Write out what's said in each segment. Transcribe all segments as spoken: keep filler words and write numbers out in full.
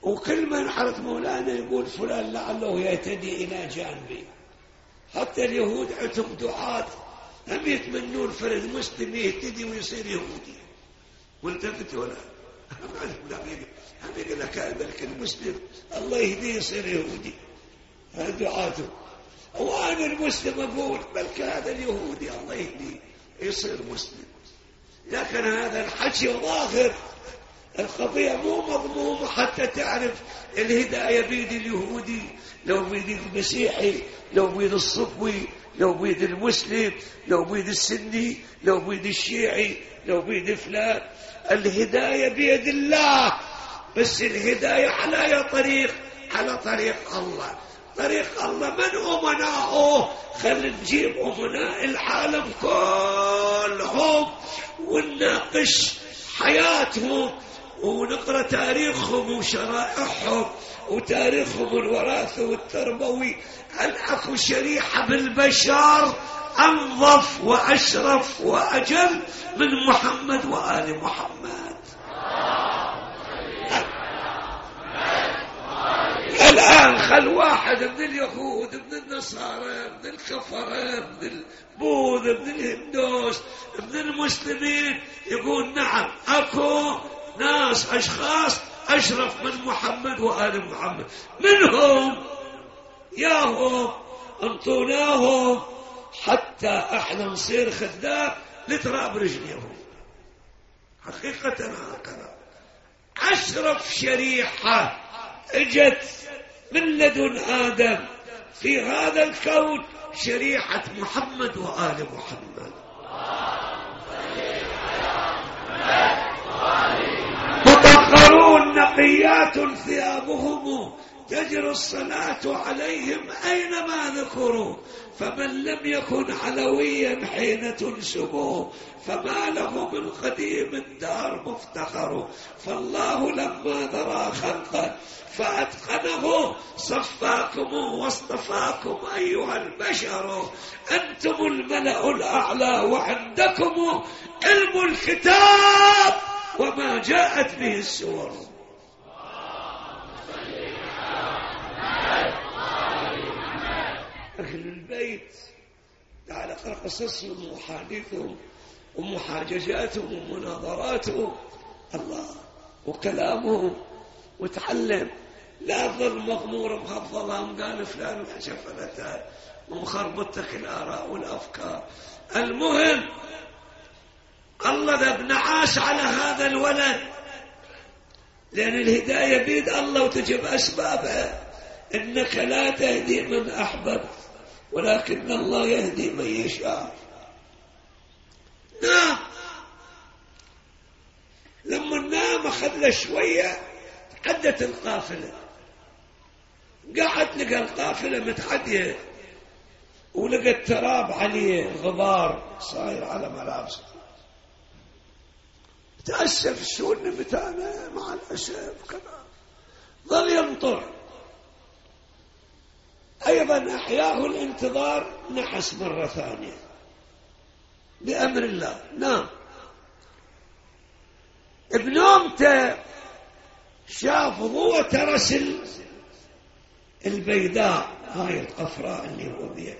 وكل من حرت مولانا يقول فلان لعله يهتدي إلى جانبي. حتى اليهود عندهم دعاة هم يتمنون فرد مسلم يهتدي ويصير يهودي. والتفت ولا هم يقول لك الملك المسلم الله يهديه يصير يهودي. هذا دعاته. وأنا المسلم أقول بلك هذا اليهودي الله يهديه يصير مسلم. لكن هذا الحكي ظاهر، القضية مو مضمومة حتى تعرف الهداية بيد اليهودي، لو بيد المسيحي، لو بيد الصفوي، لو بيد المسلم، لو بيد السني، لو بيد الشيعي، لو بيد فلان. الهداية بيد الله، بس الهداية على أي طريق؟ على طريق الله. طريق الله من أمناؤه؟ خلينا نجيب أمناء العالم كلهم ونناقش حياتهم ونقرأ تاريخهم وشرائعهم وتاريخهم الوراثي والتربوي. هل أكو شريحة بالبشر أنظف وأشرف وأجل من محمد وآل محمد؟ الآن خل واحد من اليهود، من النصارى، من الكفرة، من البوذ، من الهندوس، من المسلمين يقول نعم أكو ناس أشخاص أشرف من محمد وآل محمد. منهم ياهم انطوناهم حتى احنا نصير خدام لتراب رجليهم. حقيقة هكذا أشرف شريحة اجت من لدن آدم في هذا الكون شريحة محمد وآل محمد. مطهرون نقيات ثيابهم تجري الصلاة عليهم أينما ذكروا، فمن لم يكن علويا حين تنسبه فما له من قديم الدار مفتخر. فالله لما ذرى خلقه فأتقنه صفاكم واصطفاكم أيها البشر. أنتم الملأ الأعلى وعندكم علم الكتاب وما جاءت به السور. أهل البيت تعال اقرأ قصصهم وحادثهم ومحاججاتهم ومناظراتهم الله وكلامهم وتعلم. لا ظل مغمور مخفضهم قال فلان وحشفلتها ومخربطتك الآراء والأفكار. المهم الله ذا بنعاش على هذا الولد، لأن الهداية بيد الله وتجب أسبابها. إنك لا تهدي من أحببت ولكن الله يهدي من يشاء. نام لما نام أخذ شوية عدت القافلة، قعد لقى القافلة متعدية ولقى التراب عليه الغبار صاير على ملابسه. تأسف شو النبت أنا مع الأسف كذا. ظل ينطر. أيضا أحياه الانتظار نحس مرة ثانية بأمر الله. نعم بنومته شاف ضوء ترسل البيداء هاي القفراء اللي هو بيها،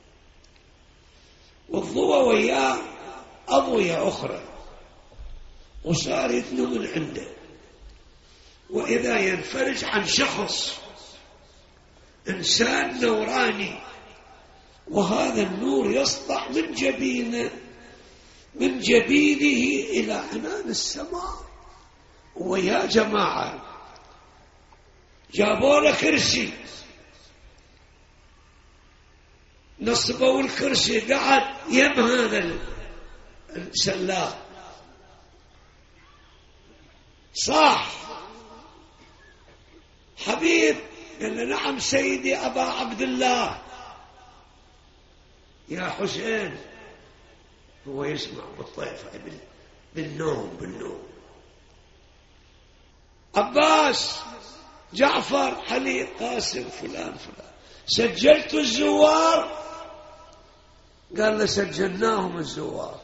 والضوء وياه أضوية أخرى، وصار يتلو من عنده. وإذا ينفرج عن شخص إنسان نوراني، وهذا النور يسطع من جبينه من جبينه إلى عنان السماء. ويا جماعة جابوا له كرسي، نصبوا الكرسي قعد يم هذا السلاق. صاح حبيب قال له نعم سيدي أبا عبد الله. يا حسين هو يسمع بالطيفة بالنوم بالنوم. عباس جعفر علي قاسم فلان فلان. سجلت الزوار؟ قال له سجلناهم الزوار.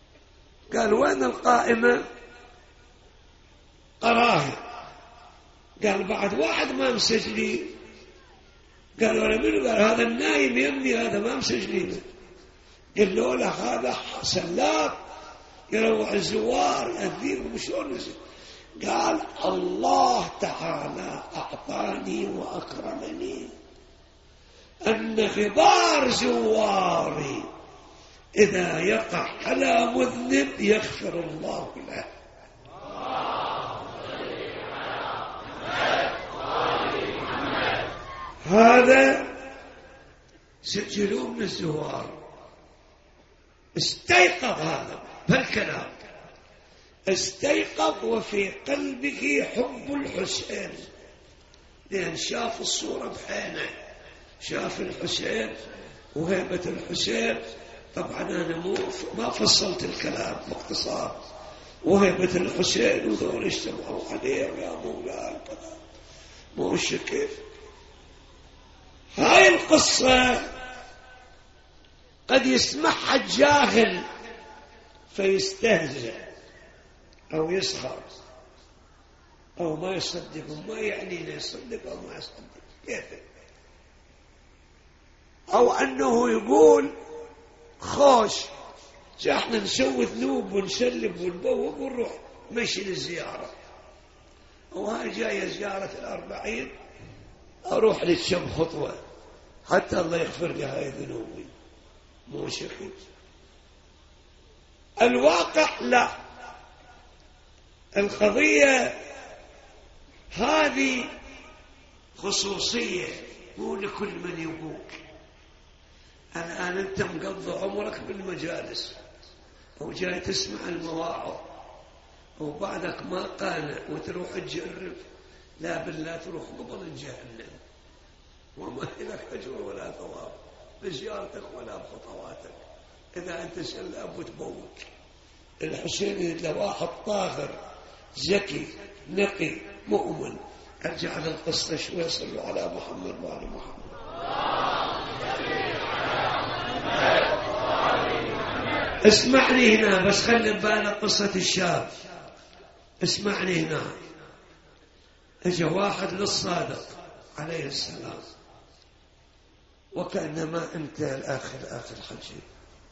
قال وين القائمة؟ قراها. قال بعد واحد ما مسجلين. قالوا له منو؟ قال هذا النايم يمني، هذا ما مسجلينه. قالوا له هذا سلاق يروع الزوار يأذيهم شلون نسجل؟ قال الله تعالى أعطاني وأكرمني أن غبار زواري إذا يقع على مذنب يغفر الله له. هذا سجلوا من الزوار. استيقظ هذا بالكلام، استيقظ وفي قلبه حب الحسين، لأن شاف الصورة بعينه، شاف الحسين وهيبة الحسين. طبعا أنا مو ما فصلت الكلام باختصار. وهيبة الحسين وذول اجتمعوا عليه يا مولاي مو كيف. هاي القصة قد يسمعها الجاهل فيستهزئ أو يسخر أو ما يصدق، وما يعني يصدق أو ما يصدق كيف، أو أنه يقول خوش احنا نسوي ذنوب ونسلب ونبوق ونروح مشي للزيارة، وهاي جاية زيارة الأربعين أروح للشم خطوة حتى الله يغفر لي هاي ذنوبي. مو شكل الواقع. لا، القضية هذه خصوصية مو لكل من يبوك. الآن أنت مقضي عمرك بالمجالس وجاي تسمع المواعظ وبعدك ما قانع وتروح تجرب، لا بالله تروح قبل جهنم وما لك أجر ولا ثواب بزيارتك ولا بخطواتك إذا أنت سلاب وتبوك. الحسين إذا واحد طاهر ذكي نقي مؤمن. أرجع للقصة شوي. صلوا على محمد وعلى محمد. اسمعني هنا بس، خلي ببالك قصة الشاب. اسمعني هنا. اجى واحد للصادق عليه السلام وكأنما انت الاخر اخر حجي،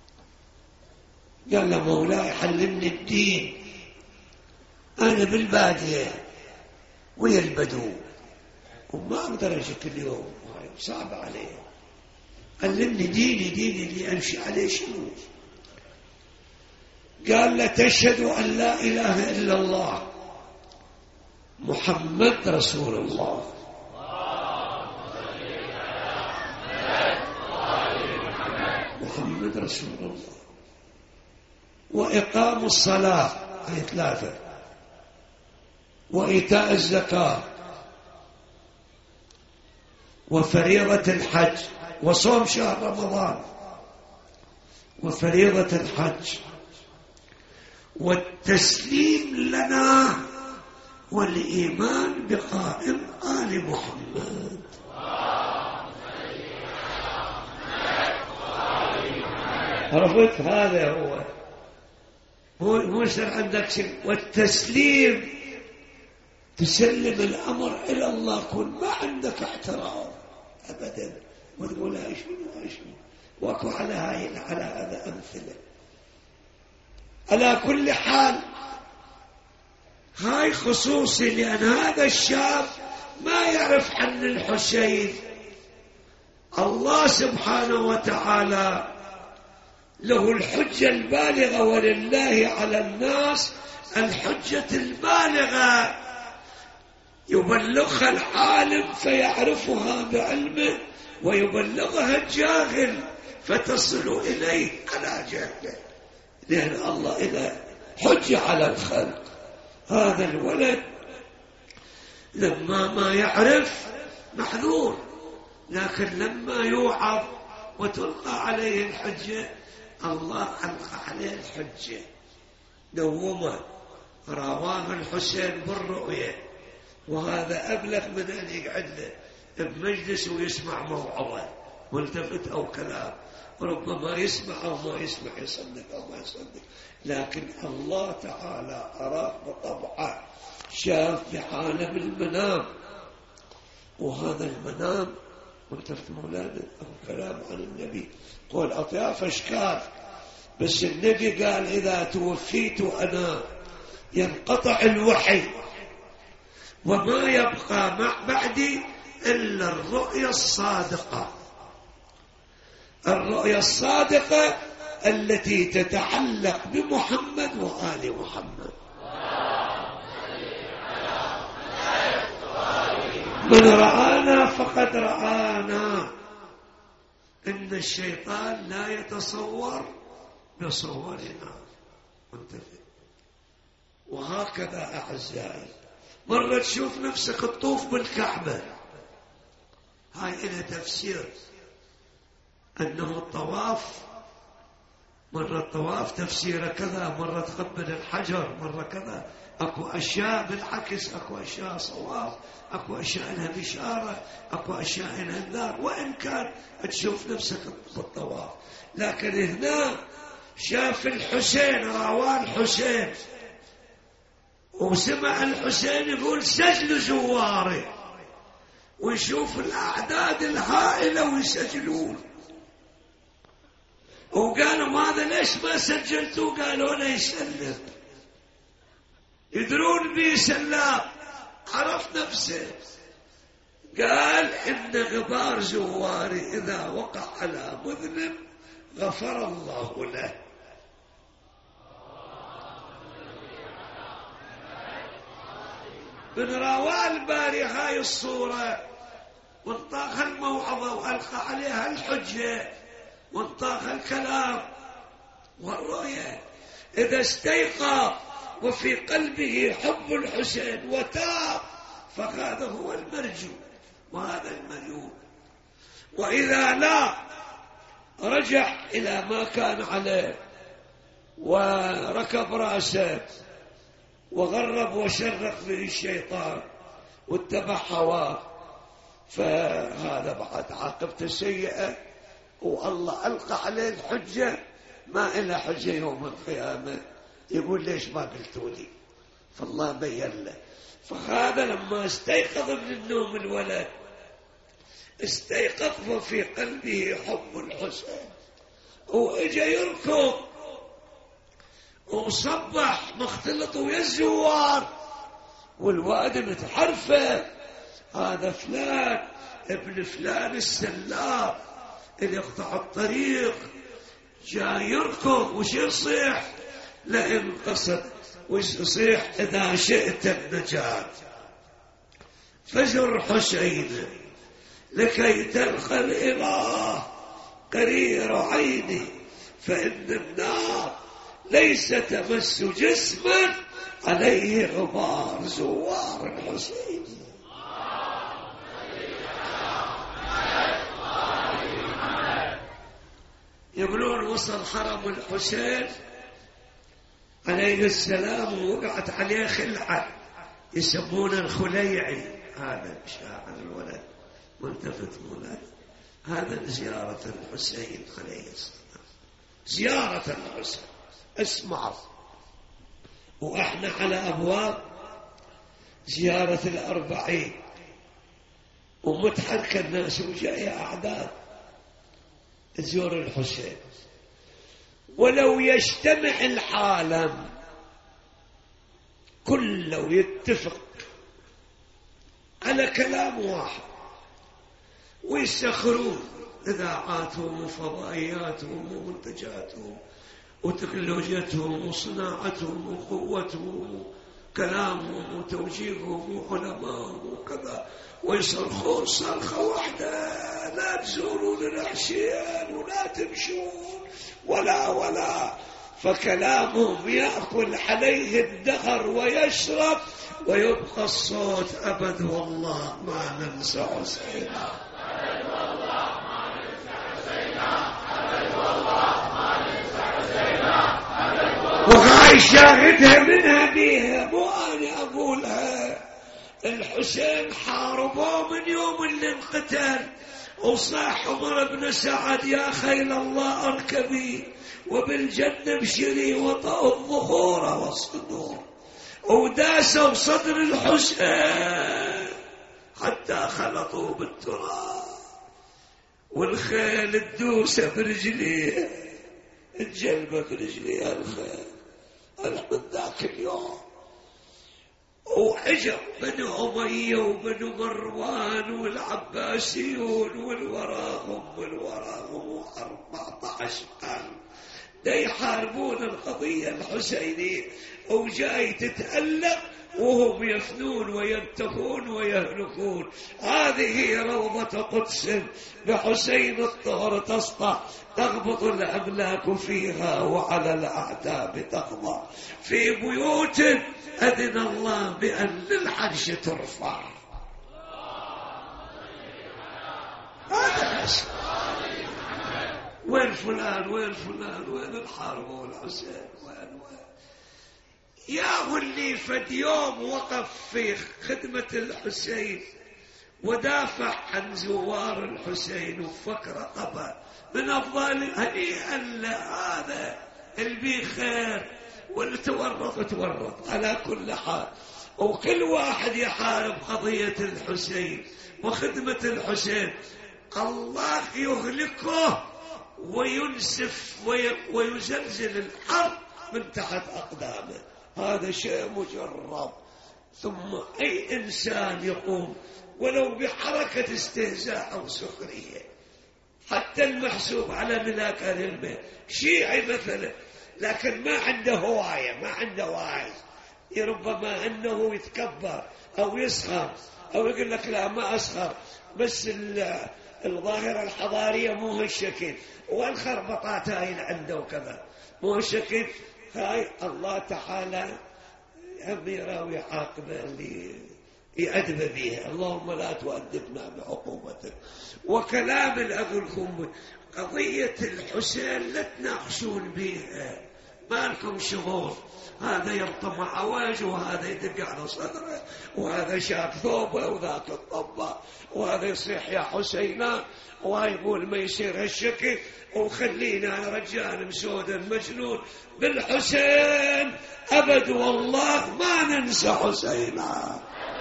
قال له مولاي علمني الدين، انا بالبادية ويا البدو وما اقدر اجي كل يوم، صعب علي، علمني ديني ديني اللي امشي عليه شنو. قال له تشهد أن لا إله إلا الله محمد رسول الله. محمد رسول الله. وإقام الصلاة هي ثلاثة، وإيتاء الزكاة، وفريضة الحج، وصوم شهر رمضان، وفريضة الحج، والتسليم لنا، والإيمان بقائم آل محمد. عرفت؟ هذا هو. مو يصير عندك شيء. والتسليم تسلم الأمر إلى الله، كن ما عندك اعتراض أبدا وتقول هاي شنو هاي شنو. واكو على هاي على هذا أمثلة. على كل حال هاي خصوصي، لأن هذا الشاب ما يعرف عن الحسين. الله سبحانه وتعالى له الحجة البالغة، ولله على الناس الحجة البالغة يبلغها العالم فيعرفها بعلمه، ويبلغها الجاهل فتصل إليه على جهله، لأن الله إذا حجة على الخلق. هذا الولد لما ما يعرف محذور، لكن لما يوعظ وتلقى عليه الحجة الله ألقى عليه الحجة دومه. رواه الحسين بالرؤية، وهذا أبلغ من أن يقعد له بمجلس ويسمع موعظة. ملتفت أو كلام، ربما يسمع أو ما يسمع، يصدق أو ما يصدق، لكن الله تعالى أراه بطبعه، شاف بعالم المنام، وهذا المنام ملتفت مولانا أو كلام عن النبي، قول أطياف أشكال، بس النبي قال إذا توفيت أنا ينقطع الوحي وما يبقى مع بعدي إلا الرؤيا الصادقة، الرؤيا الصادقة التي تتعلق بمحمد وآل محمد. من رآنا فقد رآنا. إن الشيطان لا يتصور بصورنا، انتبه. وهكذا أعزائي، مرة تشوف نفسك تطوف بالكعبة، هاي إلها تفسير، أنه الطواف، مرة الطواف تفسير كذا، مرة تقبل الحجر، مرة كذا، أكو أشياء بالعكس، أكو أشياء صواف، أكو أشياء لها بشارة، أكو أشياء لها النار، وإن كان تشوف نفسك بالطواف. لكن هنا شاف الحسين، رواه الحسين، وسمع الحسين يقول سجل زواري، ويشوف الأعداد الهائلة ويسجلون، وقالوا هذا ليش ما سجلتوا؟ قالوا لا يسلم، يدرون بي سلام، عرف نفسه، قال إن غبار زواري إذا وقع على مذنب غفر الله له. من رواه الباري هاي الصورة، وانطاق الموعظة وألقى عليها الحجة، وانطاق الكلام والرؤية. إذا استيقظ وفي قلبه حب الحسين وتاب فهذا هو المرجو وهذا المرجو، وإذا لا رجع إلى ما كان عليه وركب رأسه وغرب وشرق به الشيطان واتبع هواه، فهذا بعد عاقبته سيئة، والله ألقى عليه الحجة، ما إلا حجة يوم القيامة، يقول ليش ما قلتوا لي؟ فالله بين له. فهذا لما استيقظ من النوم الولد، استيقظ وفي قلبه حب الحسين، وإجا يركض وصبح مختلط ويا الزوار، والواد متحرفه، هذا فلان ابن فلان السلاب اللي يقطع الطريق، جاي يركض، وش يصيح؟ لئن قصد، وش يصيح؟ إذا شئت النجاة فزر حسين لكي تلقى الإله قرير عيني، فإن النار ليس تمس جسما عليه غبار زوار الحسين. يقولون وصل حرم الحسين عليه السلام ووقعت عليه خلعة يسمونه الخليعي، هذا شاعر الولد ملتفت مولاي، هذا زيارة الحسين عليه السلام، زيارة الحسين. اسمعوا، وإحنا على أبواب زيارة الأربعين، ومتحرك الناس وجاية أعداد تزور الحسين، ولو يجتمع العالم كله يتفق على كلام واحد ويسخرون إذاعاتهم وفضائياتهم ومنتجاتهم وتكنولوجيتهم وصناعتهم وقوتهم وكلامهم وتوجيههم وعلمائهم وكذا، ويصرخون صرخة واحدة: لا تزورون الحسين ولا تمشون ولا ولا. فكلامهم يأكل عليه الدهر ويشرب، ويبقى الصوت أبد والله ما ننسى حسينا، أبد والله ما ننسى حسينا، أبد والله ما ننسى حسينا، أبد والله. وهاي شاهدها منها بيها، مو أنا أقولها. الحسين حاربوه من يوم اللي انقتل، وصاح عمر بن سعد يا خيل الله اركبي وبالجنة ابشري، وطأوا الظهور والصدور وداسوا صدر الحسين حتى خلطوا بالتراب، والخيل تدوسه برجليه، الجلبة برجليه الخيل. من ذاك اليوم وحجر بنو أمية وبنو مروان والعباسيون والوراهم والوراهم أربعة عشر ألف دا يحاربون القضية الحسينية، وجاي تتألق وهم يفنون وينتهون ويهلكون. هذه هي روضة قدس بحسين الطهر تسطع، تغبط الأملاك فيها وعلى الأعتاب تقضى، في بيوت أذن الله بأن للعرش ترفع. هذا وين فلان وين فلان وين الحرب والحسين وين وين يا واللي فد يوم وقف في خدمة الحسين ودافع عن زوار الحسين وفك رقبة من أفضل هنيئا هذا اللي خير، واللي تورط تورط على كل حال. وكل واحد يحارب قضية الحسين وخدمة الحسين الله يهلكه وينسف ويزلزل الحرب من تحت أقدامه. هذا شيء مجرب. ثم أي إنسان يقوم ولو بحركة استهزاء أو سخرية، حتى المحسوب على ملاك أهل البيت شيعي مثلا لكن ما عنده هواية ما عنده واعي، ربما أنه يتكبر أو يسخر أو يقول لك لا ما أسخر، بس الظاهرة الحضارية مو هالشكل والخربطات هاي عنده وكذا مو هالشكل. هاي الله تعالى أميرا ويعاقبه اللي يأدب بها. اللهم لا تؤدبنا بعقوبتك. وكلام الأبو الكم قضية الحسين لا تناقشون بها، ما لكم شغل. هذا يرطم عواج وهذا يدق على صدره وهذا شاك ثوبه وذاك الطبة وهذا يصيح يا حسينا وهذا يقول ما يصير هالشكل. وخلينا يا رجال مسود المجنون بالحسين أبد والله ما ننسى حسينا.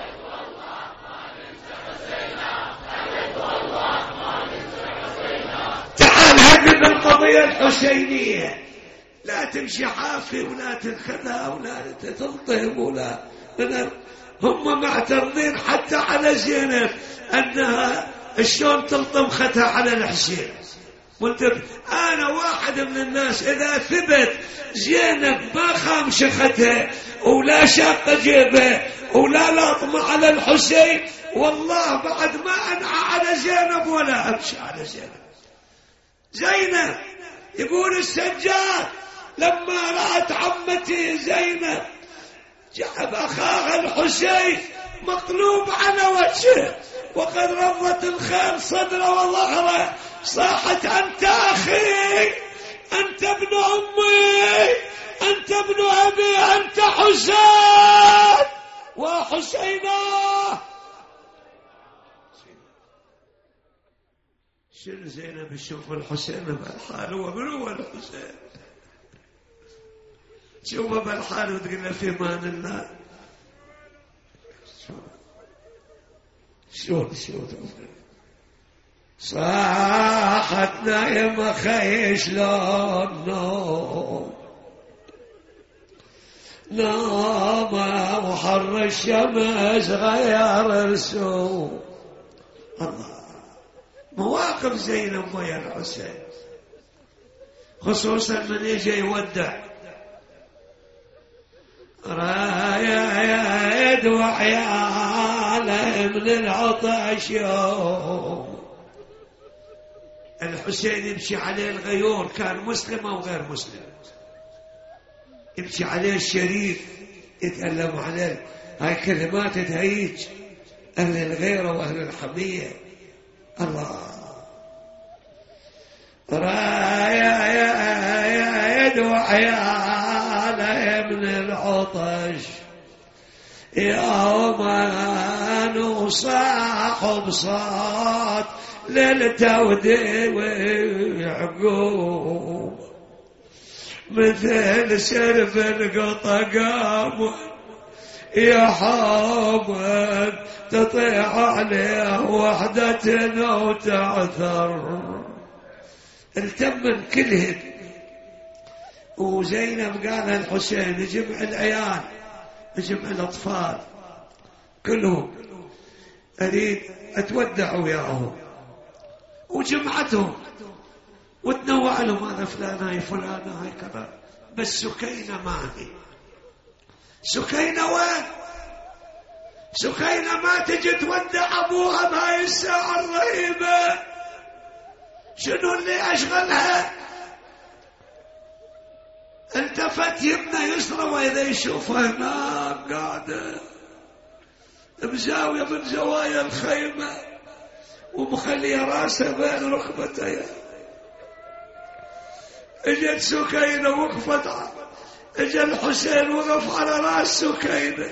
تعال هدد القضية الحسينية، لا تمشي حافي ولا تكذا ولا تلطم ولا. هم معترضين حتى على زينب أنها شلون تلطم ختها على الحسين. أنا واحد من الناس إذا ثبت زينب ما خامش ختها ولا شاق جيبه ولا لاطمة على الحسين والله بعد ما أنعى على زينب ولا أمشي على زينب. زينب يقول السجاد لما رأت عمتي زينب جعب أخاها الحسين مقلوب على وجهه وقد رضت الخيل صدره وظهره، صاحت أنت أخي أنت ابن أمي أنت ابن أبي أنت حسين وحسينا. شنو زينب تشوف الحسين بالحال هو من هو الحسين، شوفه بالحال وتقول له في مان الله. شو شو صاحت نايم خي شلون نوم نوم وحر الشمس غير رسوم. الله مواقف زينب ويا الحسين خصوصا من يجي يودع رايا يا يدوع يا من العطش يوم. الحسين يمشي عليه الغيور كان مسلم أو غير مسلم، يمشي عليه الشريف يتكلم عليه هاي كلمات تهيج أهل الغيرة وأهل الحمية. الله رايا يا يدوع يا من العطش يوم وصاحب صوت للتوديع ويعقوب مثل سرب القطا قام يا حامد تطيح عليه وحدتنا وتعثر. التم كلهن وزينب قال الحسين جمع العيال جمع الأطفال كلهم أريد أتودع وياهم وجمعتهم وتنوع لهم هذا فلانة هاي فلانة هاي كذا. بس سكينة ما هي. سكينة وين؟ سكينة ما تجي تودع أبوها بهاي الساعة الرهيبة. شنو اللي أشغلها؟ التفت يمنى يسرى وإذا يشوفها هناك قاعدة بزاوية من زوايا الخيمة ومخلية راسها بين ركبتيها. اجت سكينة وقفت، اجى الحسين وقف على راس سكينة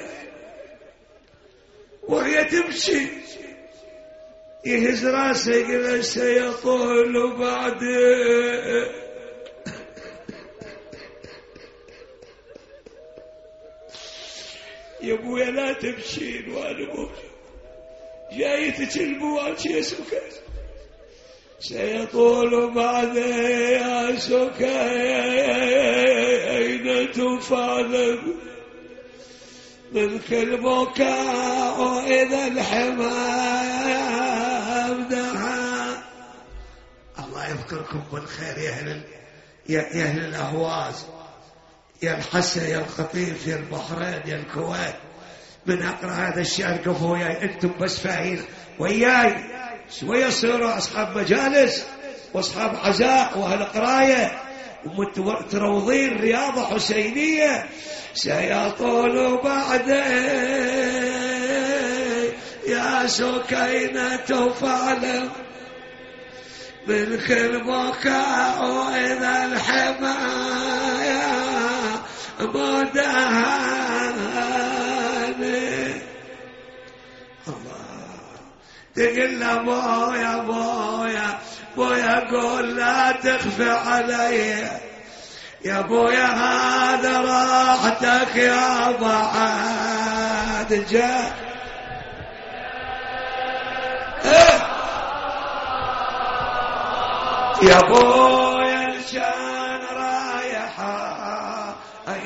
وهي تمشي يهز راسه يقول سيطول بعدين. يا ابويا لا تمشين وانا موجود، جايتك البواج يا سكينة سيطول بعدين يا سكينة تفعل من كل بكاء إذا الحمام دعا. الله يذكركم بالخير يا أهل يا أهل الأهواز، يا الحسا، يا الخطيف، يا البحرين، يا الكويت. من أقرأ هذا الشعر قفوا وياي أنتم بس فاهين وياي شوية صيروا أصحاب مجالس وأصحاب عزاء وأهل قراية ومتروضين رياضة حسينية. سيطول بعدين يا سكينة فاعلم من كل بكاء إذا الحمايا مدهاني. الله تقول له بويا بويا بويا قول لا تخفى علي يا بويا هذا راحتك يا بعد جاء يا بويا الشان رايحة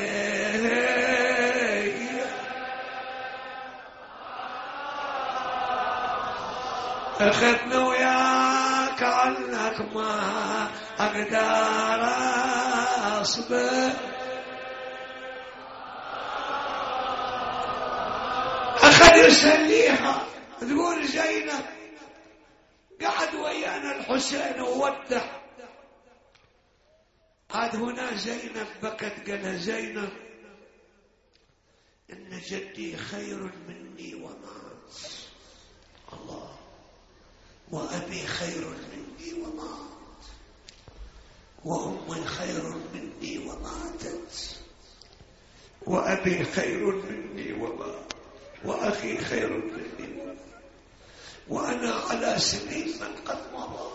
اخذني وياك عنك ما اقدر اصبر. اخذ يسليها تقول زينب قعد ويانا الحسين وودع. عاد هنا زينب بكت قالها زينب إن جدي خير مني ومات، الله، وأبي خير مني ومات، وأمي خير مني وماتت، وأبي خير مني ومات، وأخي خير مني ومات، وأنا على سبيل من قد مضى.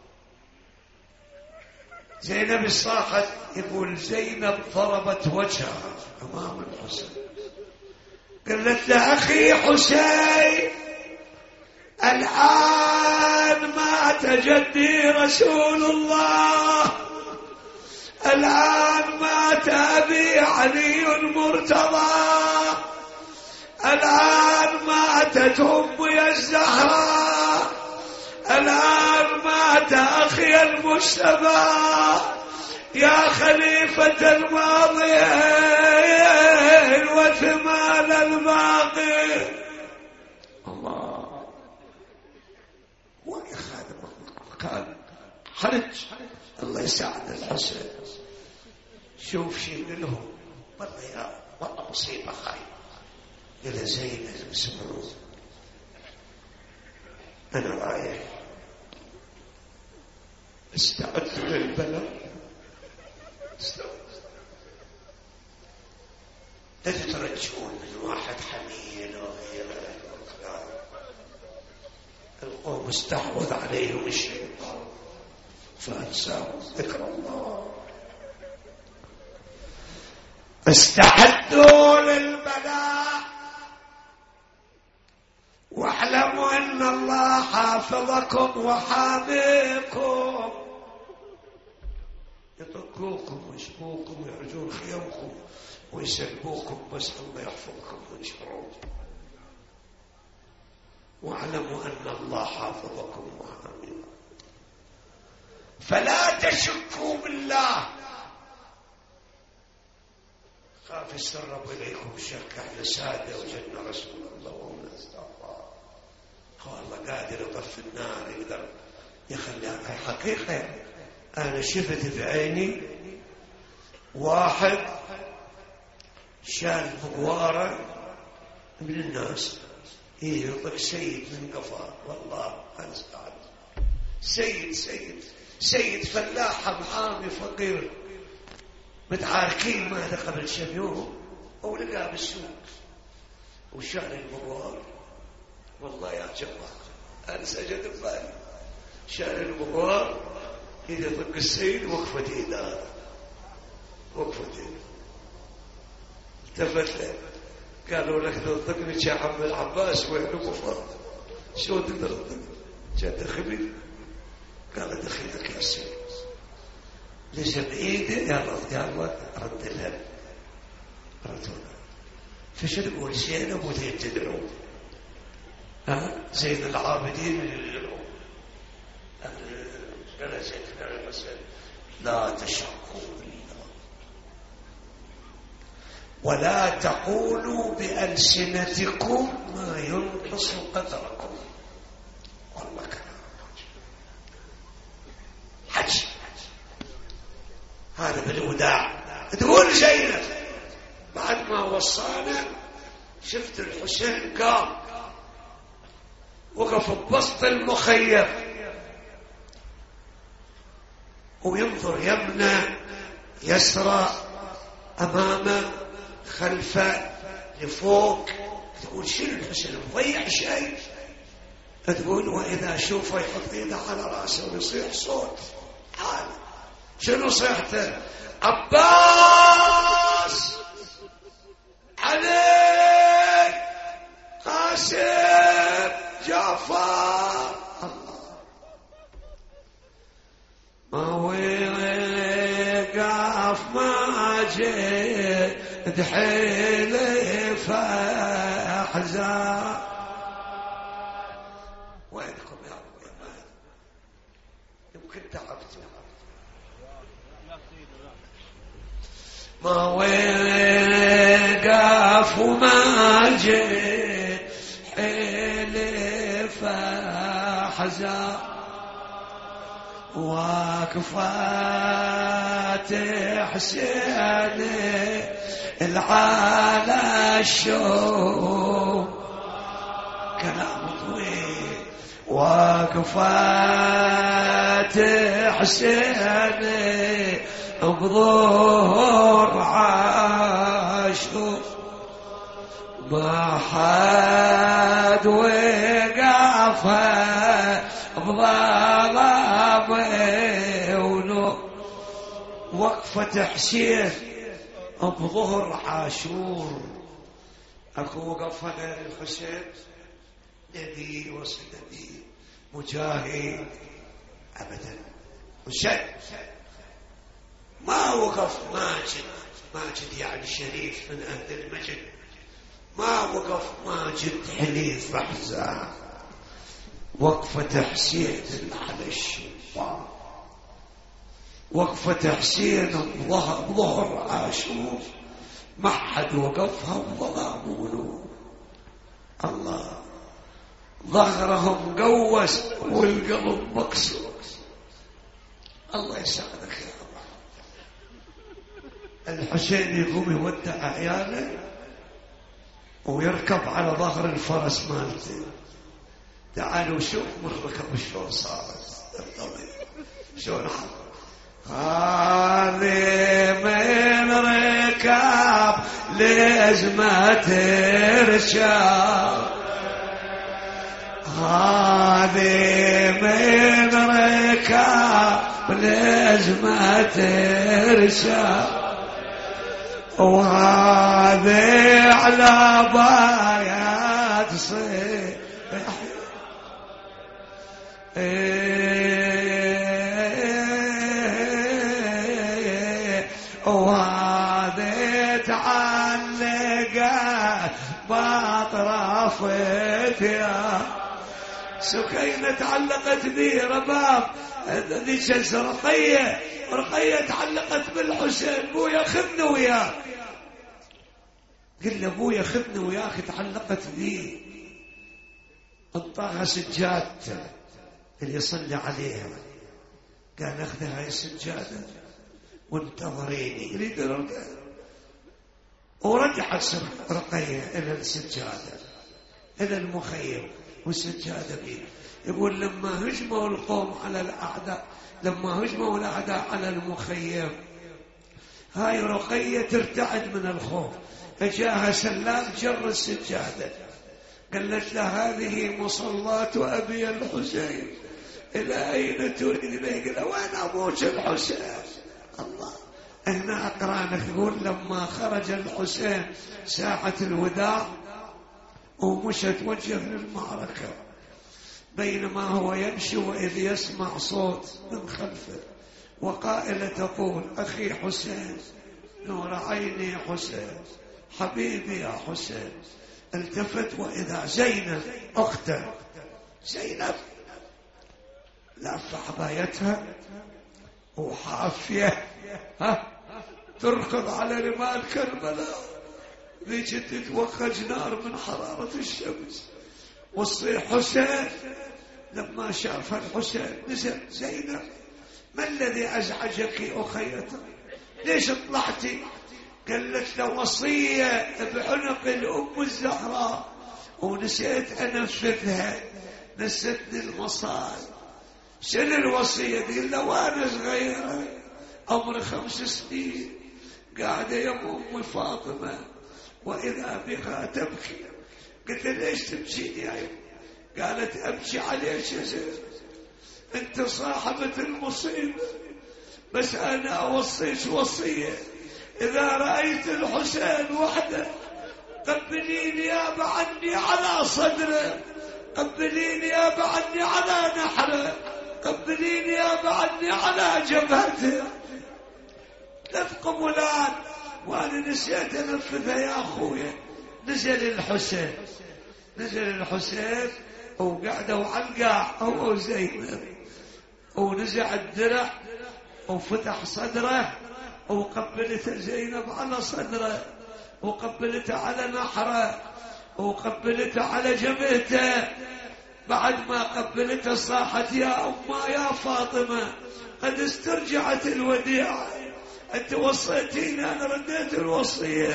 زينب صاحت يقول زينب ضربت وجهها أمام الحسين قالت له أخي حسين الآن مات جدي رسول الله، الآن مات أبي علي المرتضى، الآن ماتت أمي الزهراء، الآن مات أخي المجتبى يا خليفة الماضيين وثمال الباقي. الله وين خادم كان حرج. الله يساعد الحسين. شوف شيء لهم والله يا والله مصيبة خايبة. إلى زينب اسمعوا أنا رايح استعد للبلد، استعد. لا تترجون من واحد حميل وغيره ومستحوذ عليهم الشيطان فأنساهم ذكر الله. استعدوا للبلاء واعلموا أن الله حافظكم وحاميكم. يطقوكم ويسبوكم ويعجون خيامكم ويسلبوكم، بس الله يحفظكم من شرهم. واعلموا أن الله حافظكم وحاميكم. فلا تشكوا بالله. خاف السرب إليكم شك أهل سادة وجدنا رسول الله وهم نستغفر. هو الله قادر يطفي النار، يقدر يخليها. حقيقة أنا شفت بعيني واحد شال مقوارة من الناس يطق سيد من قفاه، والله أنا استعد. سيد سيد سيد فلاحة محامي فقير متعاركين ما هذا قبل شهر يوم، أو لقاه بالسوق وشال المقوار. والله يا جماعة أنا سجد ببالي، شال المقوار إذا طق السيد وقفت إيده وقفت إيده. التفت له قالوا لك تطقني يا عم العباس وين وقفت؟ شو تقدر تطق؟ جاء دخلي قال دخلك يا سيد لسه بإيده. يلا يلا رد لها ردونا. فش تقول سيد أبو ذي تدعو ها زين العابدين اللي يدعو لا زين لا تشركوا بالله ولا تقولوا بألسنتكم ما ينقص قدركم. والله كلام حج هذا بالوداع. تقول زينب بعد ما وصانا شفت الحسين قام وقف بوسط المخيم وينظر يمنى يسرى أمامه خلفه لفوق. تقول شنو الحسين مضيع شيء؟ تقول وإذا شوفه يحط يده على رأسه ويصيح صوت حاله. شنو صيحته؟ عباس علي قاسم جعفر. الله ما وقف ما جد حيلي فاحزان. وينكم يا رب؟ يمكن تعبتوا. ما وقف وما جد حيلي فاحزان. واقفات حسين العالى الشوق كلام طويل. واقفات حسين بظهر عاشور ما حد وقف بظلام ونور. وقفة حسين بظهر عاشور. اكو وقفة غير الحسين نبي وصل نبي مجاهد ابدا. حسين ما وقف ماجد. ماجد يعني شريف من أهل المجد. ما وقف ماجد حليف أحزان. وقفة حسين على الشيطان. وقفة حسين بظهر عاشور ما حد وقفها بظلام ونور. الله ظهرهم قوس والقلب مكسور. الله يساعدك يا الله. الحسين يقوم يودع عياله ويركب على ظهر الفرس مالته. تعالوا شوف مركب شلون صارت شلون حصل. هذه من ركاب لازمة ترشاد. هذه من ركاب لازمة ترشا، وهذه على بايات صيح وهذه تعلقت باطرافها. سكينة تعلقت بي رباب ذيك رقية، رقية تعلقت بالحسين. بويا خذني وياك، قل له ابويا خذني وياك. تعلقت بي، انطاها سجادته اللي يصلي عليها، قال اخذ هاي السجاده وانتظريني. يريد يرجع، ورجعت رقيه الى السجاده الى المخيم والسجاده بيه. يقول لما هجموا القوم على الاعداء، لما هجموا الاعداء على المخيم، هاي رقيه ترتعد من الخوف. فجاها سلام جر السجاده، قالت له هذه مصلاة أبي الحسين، إلى أين تريد؟ قال وين أبوك الحسين؟ الله، هنا أقرانك. يقول لما خرج الحسين ساعة الوداع ومشى توجه للمعركة، بينما هو يمشي وإذ يسمع صوت من خلفه وقائلة تقول أخي حسين، نور عيني حسين، حبيبي يا حسين. التفت وإذا زينب أخته، زينب لف حبايتها وحافية ها تركض على رمال كربلاء، ذيك تتوخج نار من حرارة الشمس وتصيح حسين. لما شاف الحسين نزل زينب، ما الذي أزعجك أخيتي؟ ليش طلعتي؟ قالت له وصية بعنق الأم الزهراء ونسيت أنفذها، نستني المصائب. شنو الوصية؟ قال له وانا صغيرة عمري خمس سنين قاعدة يا أم فاطمة وإذا بها تبكي. قلت ليش تبكين يا يوم؟ قالت أبكي عليك يا زين، أنت صاحبة المصيبة، بس أنا أوصيك وصية، إذا رأيت الحسين وحده قبليني يابا عني على صدره، قبليني يابا عني على نحره، قبليني يابا عني على جبهته. ثلاث قبلات وأنا نسيت أنفذها يا أخويا. نزل الحسين، نزل الحسين وقعدوا على القاع هو وزينب، ونزع الدرع وفتح صدره وقبلته زينب على صدره، وقبلته على نحره، وقبلته على جبهته. بعد ما قبلته صاحت يا أمه يا فاطمة قد استرجعت الوديعة، أنت وصيتيني أنا رديت الوصية،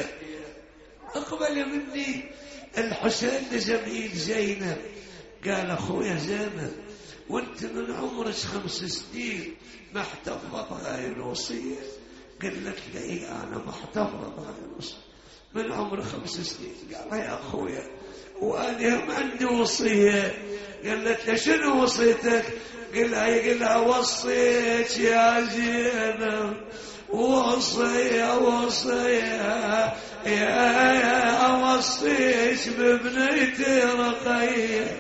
اقبل مني. الحسين لزميل زينب قال أخويا زينب وانت من عمرك خمس سنين ما احتفظت هاي الوصية؟ قالت لي أنا ما احتفظت هاي الوصية من عمر خمس سنين. قال يا أخويا وأنا هم عندي وصية. قالت له شنو وصيتك؟ قال لها وصيت يا زينب وصية وصية يا أوصيك بابنتي رقية،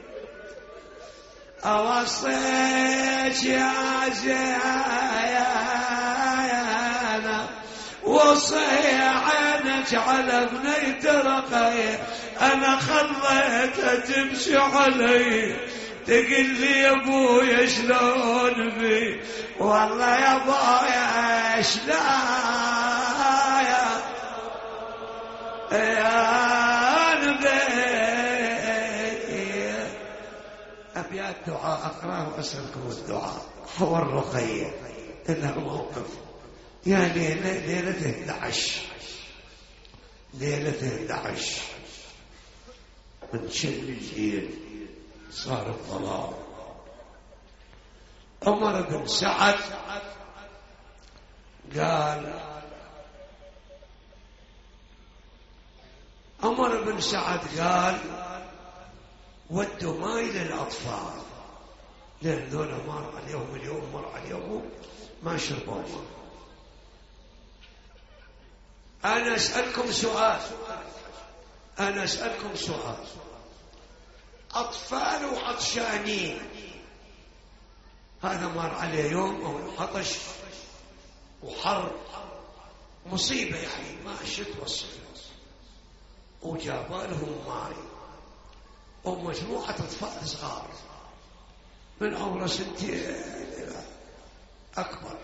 أوصيك يا زينب وصي عينك على بنيت رقية، أنا خليتها تمشي علي تقول لي يا ابويا شلون بي، والله يا ابويا شلون يا نبي. أبيات دعاء أقرأه وأسألكم الدعاء حول رقية. إنها موقف يا ليلة ليلة إحدى عشر، ليلة إحدى عشر من شل الليل صار الظلام. عمر بن سعد قال عمر بن سعد قال ودوا ماي للأطفال، لأن ذولا مر عليهم اليوم مر عليهم ما شربوا ماء. أنا أسألكم سؤال أنا أسألكم سؤال أطفال وعطشانين، هذا مر عليه يوم أو عطش وحر مصيبة يعني ما الشتوى الصيف، وجابوا لهم ماي ومجموعة أطفال صغار من عمر سنتين إلى أكبر،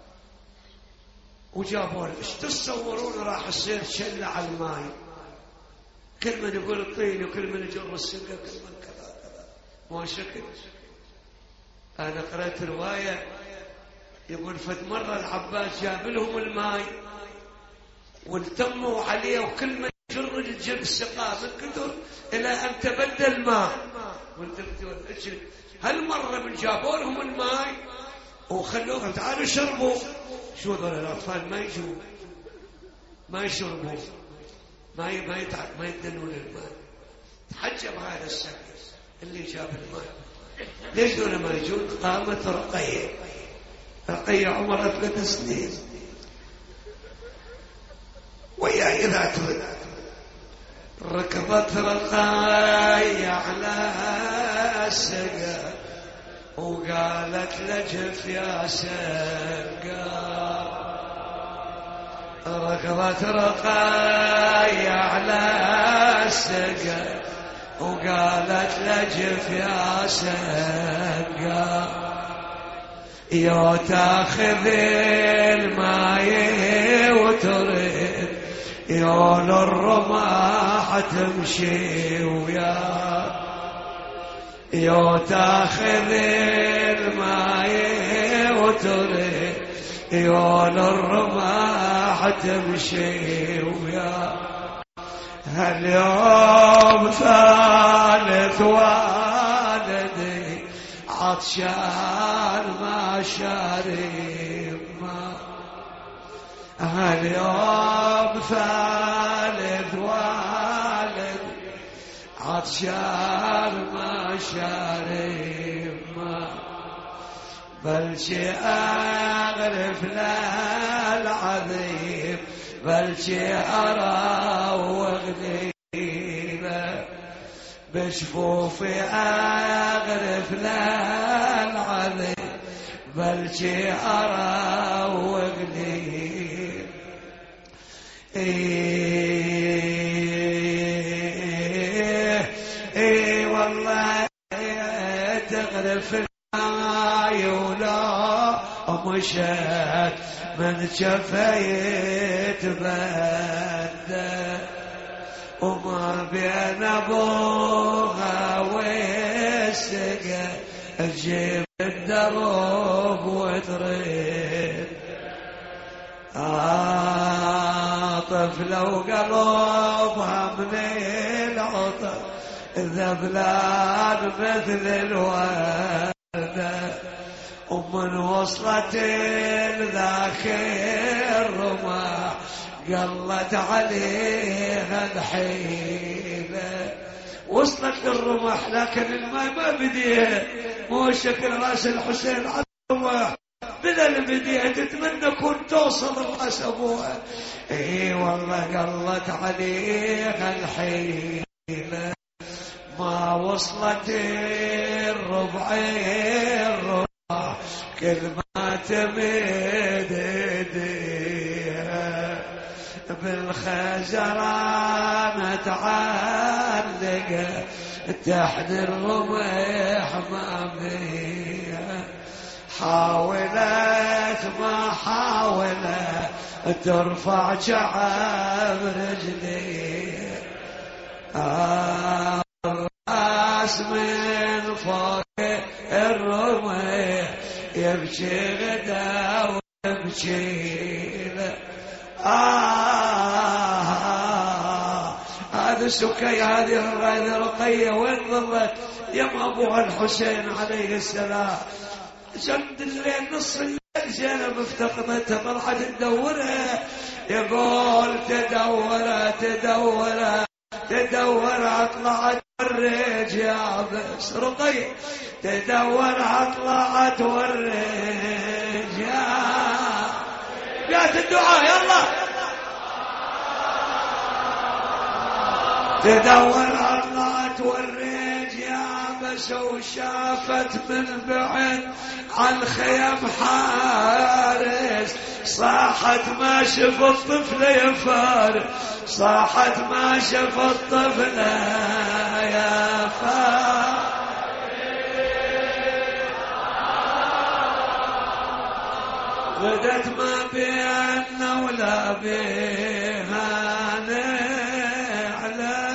وجابوا له. ايش تتصورون راح يصير شلة على الماي؟ كل من يقول الطين وكل من يجر السقة كل من كذا كذا، ما شكل. أنا قرأت رواية يقول فت مرة العباس جاب لهم الماي والتموا عليه وكل من يجر الجب السقاء من كثر إلى أن تبدل ماء. هل مرة من جابوا لهم الماء وخلوهم تعالوا شربوا؟ شو ذول الأطفال ما يجوا ما يشربوا ما ي... ما يتع... ما يدنون الماء. تحجب هذا السبب اللي جاب الماء. ليش دول ما يجون؟ قامت رقية رقية عمرها ثلاث سنين ويا إذا ترد ركضت رقاية على السقا وقالت لجف يا سقا. ركضت رقاية على السقا وقالت لجف يا سقا. يا تاخذ الماي وترد يا للرماح تمشي ويا يا تاخذ الماي وترد يا للرماح تمشي ويا. هاليوم ثالث والدي عطشان ما شارب ما. هاليوم ثالث والد عطشان ما شارب ما. بل شي أغرف للعظيم بل شي أراوغ ليلة بشفوفي أغرف للعظيم بل شي أراوغ ليلة. إيه إيه والله تغرف الماي ولا مشت من شفيت بده وما بين ابوها والسقا تجيب الدروب وتريد. آه طفلة وقلوبها من العطر ذبلان مثل الوردة ومن وصلت ذاك الرماح قلت عليها الحيلة. وصلت للرمح لكن الماء ما بديها مو شكل راس الحسين على الرمح بلا البديها تتمنى كنت توصل راس ابوها. اي والله قلت عليها الحيلة ما وصلت الربع الرمح كل ما تمد ايديها بالخزران تعلق تحت الرمح ما بيها. حاولت ما حاولت ترفع شعب رجلي آه الراس من فوق الرمح يمشي غدا ويمشي آه هذا سكي هذه رقية وين ظلت يم أبوها الحسين عليه السلام. جند الليل نص الليل زينب افتقدتها طلعت تدورها يقول تدورها تدورها تدورها طلعت والريج يابس رقية تدورها طلعت والريج يا الدعاء يلا تدورها طلعت والريج يابس وشافت من بعد عن خيم حارس صاحت ما شف الطفل يا فارس صاحت ما شف الطفل يا فارس بدت ما بيننا ولا بيها نعلى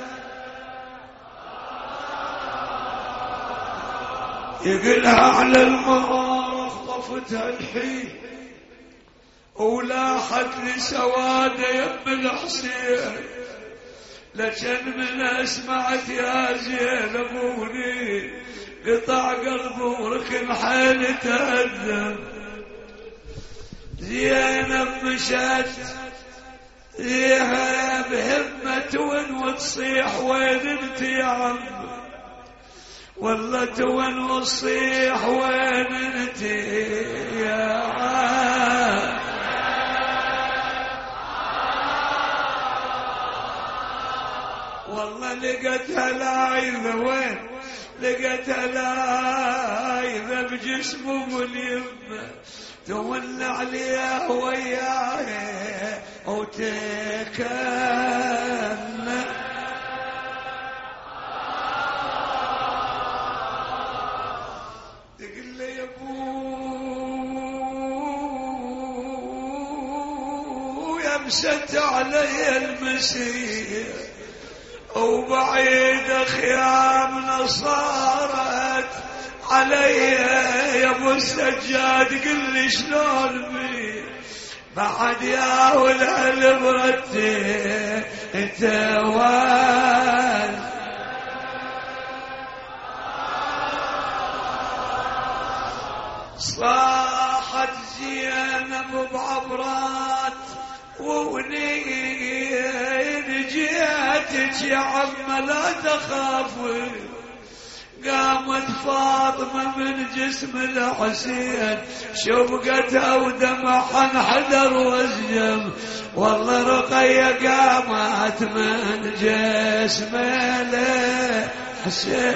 يقلها على المرار خطفتها الحين ولاحت لسوادة يم الحسين لكن من اسمعت يا زينب ابوني قطع قلبه وركن حيل تأذب زينب مشت فيها بهمة وتصيح وين انت يا عم والله تون وتصيح وين انت يا عم والله لقيتها لايذة وين لقيتها لايذة بجسمه واليمة تولى عليها وياه وتكلم تقول لي يا ابو يا مسد علي المسيح وبعيد خيامنا صارت علي يا ابو السجاد قل لي شلون بي بعد يا والقلب رتي انت وين صاحت زينب بعبرات وونين جيتك يا عم لا تخافي قامت فاطمة من جسم الحسين شبقتها ودمعها انحدر وازجم والله رقية قامت من جسم الحسين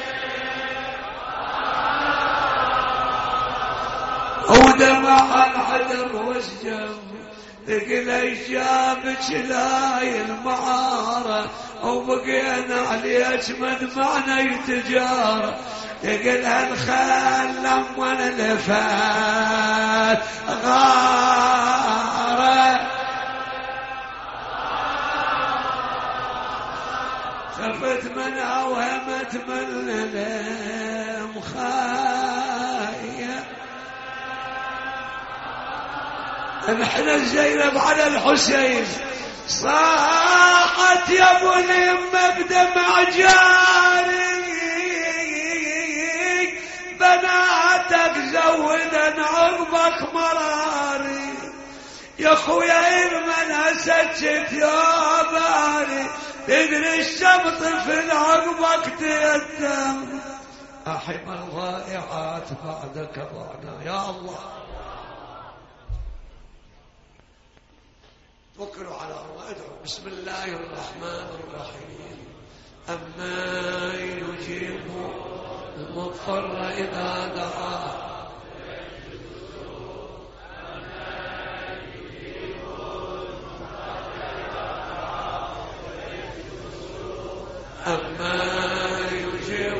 ودمعها انحدر وازجم تقلي جابك لاي المعارة وبقينا عليك مدمعنا يتجارة تقلها الخال لما نلفات غارة خفت منها وهمت من المخايا انحنى زينب على الحسين صاحت يا ابو اليمه بدمع جاري بناتك زودا عقبك مراري يا خويا ارمنا سجت يا باري تدري الشمط في عقبك تيتم احم الضائعات بعدك ضعنا يا الله وكلوا على الله ادعوا بسم الله الرحمن الرحيم أما يجيب المضطر إذا دعاه أما يجيب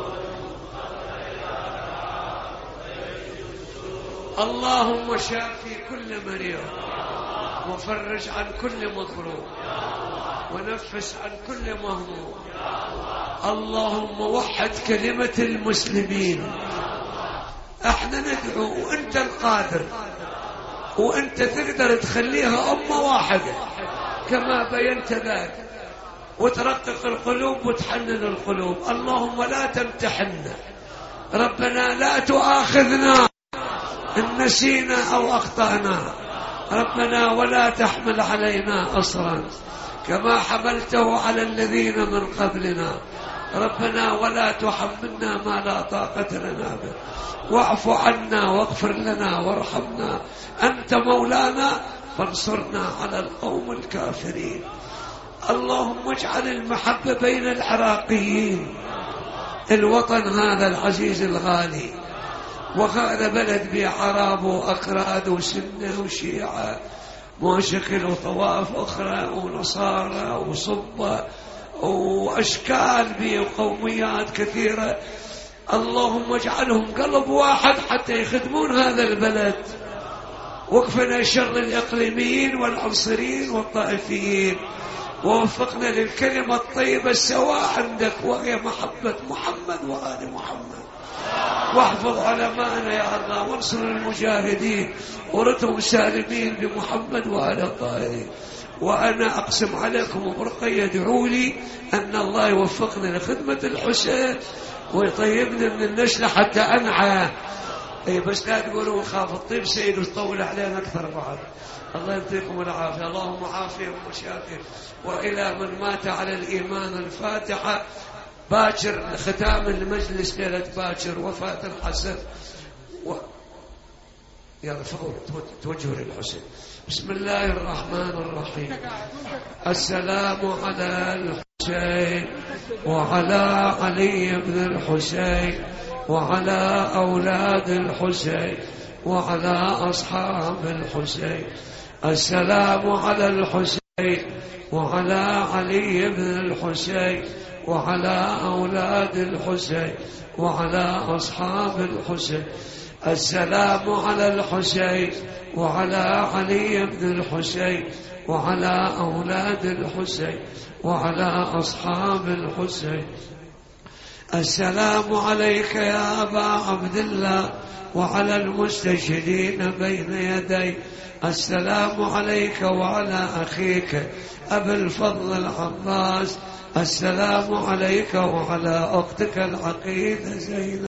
اللهم شافي كل مريض وفرج عن كل مكروه ونفس عن كل مهموم اللهم وحد كلمة المسلمين احنا ندعو وانت القادر وانت تقدر تخليها أمة واحدة كما بينت ذاك وترقق القلوب وتحنن القلوب اللهم لا تمتحنا ربنا لا تؤاخذنا إن نسينا أو أخطأنا ربنا ولا تحمل علينا أصرا كما حملته على الذين من قبلنا ربنا ولا تحملنا ما لا طاقة لنا به واعف عنا واغفر لنا وارحمنا أنت مولانا فانصرنا على القوم الكافرين. اللهم اجعل المحبة بين العراقيين، الوطن هذا العزيز الغالي، وهذا بلد بعرب وأكراد وسنة وشيعة وشكل وطوائف أخرى ونصارى وصبة وأشكال بقوميات كثيرة. اللهم اجعلهم قلب واحد حتى يخدمون هذا البلد، وقفنا شر الإقليميين والعنصريين والطائفيين، ووفقنا للكلمة الطيبة السواء عندك وهي محبة محمد وآل محمد. واحفظ علماءنا يا الله، وانصر المجاهدين وردهم سالمين بمحمد وآل الطاهرين. وأنا أقسم عليكم وبرقية ادعوا لي أن الله يوفقنا لخدمة الحسين ويطيبنا من النشلة حتى أنعى. أي بس لا تقولوا خاف الطيب سيد وتطول علينا أكثر بعد. الله يعطيكم العافية. اللهم عافيهم وشافهم. وإلى من مات على الإيمان الفاتحة. باكر ختام المجلس ليلة باكر وفاة الحسن و... يا فضل توجهوا للحسين. بسم الله الرحمن الرحيم. السلام على الحسين وعلى علي بن الحسين وعلى أولاد الحسين وعلى أصحاب الحسين. السلام على الحسين وعلى علي بن الحسين وعلى أولاد الحسين وعلى أصحاب الحسين. السلام على الحسين وعلى علي بن الحسين وعلى أولاد الحسين وعلى أصحاب الحسين. السلام عليك يا أبا عبد الله وعلى المستشهدين بين يدي. السلام عليك وعلى أخيك أبي الفضل العباس. السلام عليك وعلى أختك العقيدة زينب.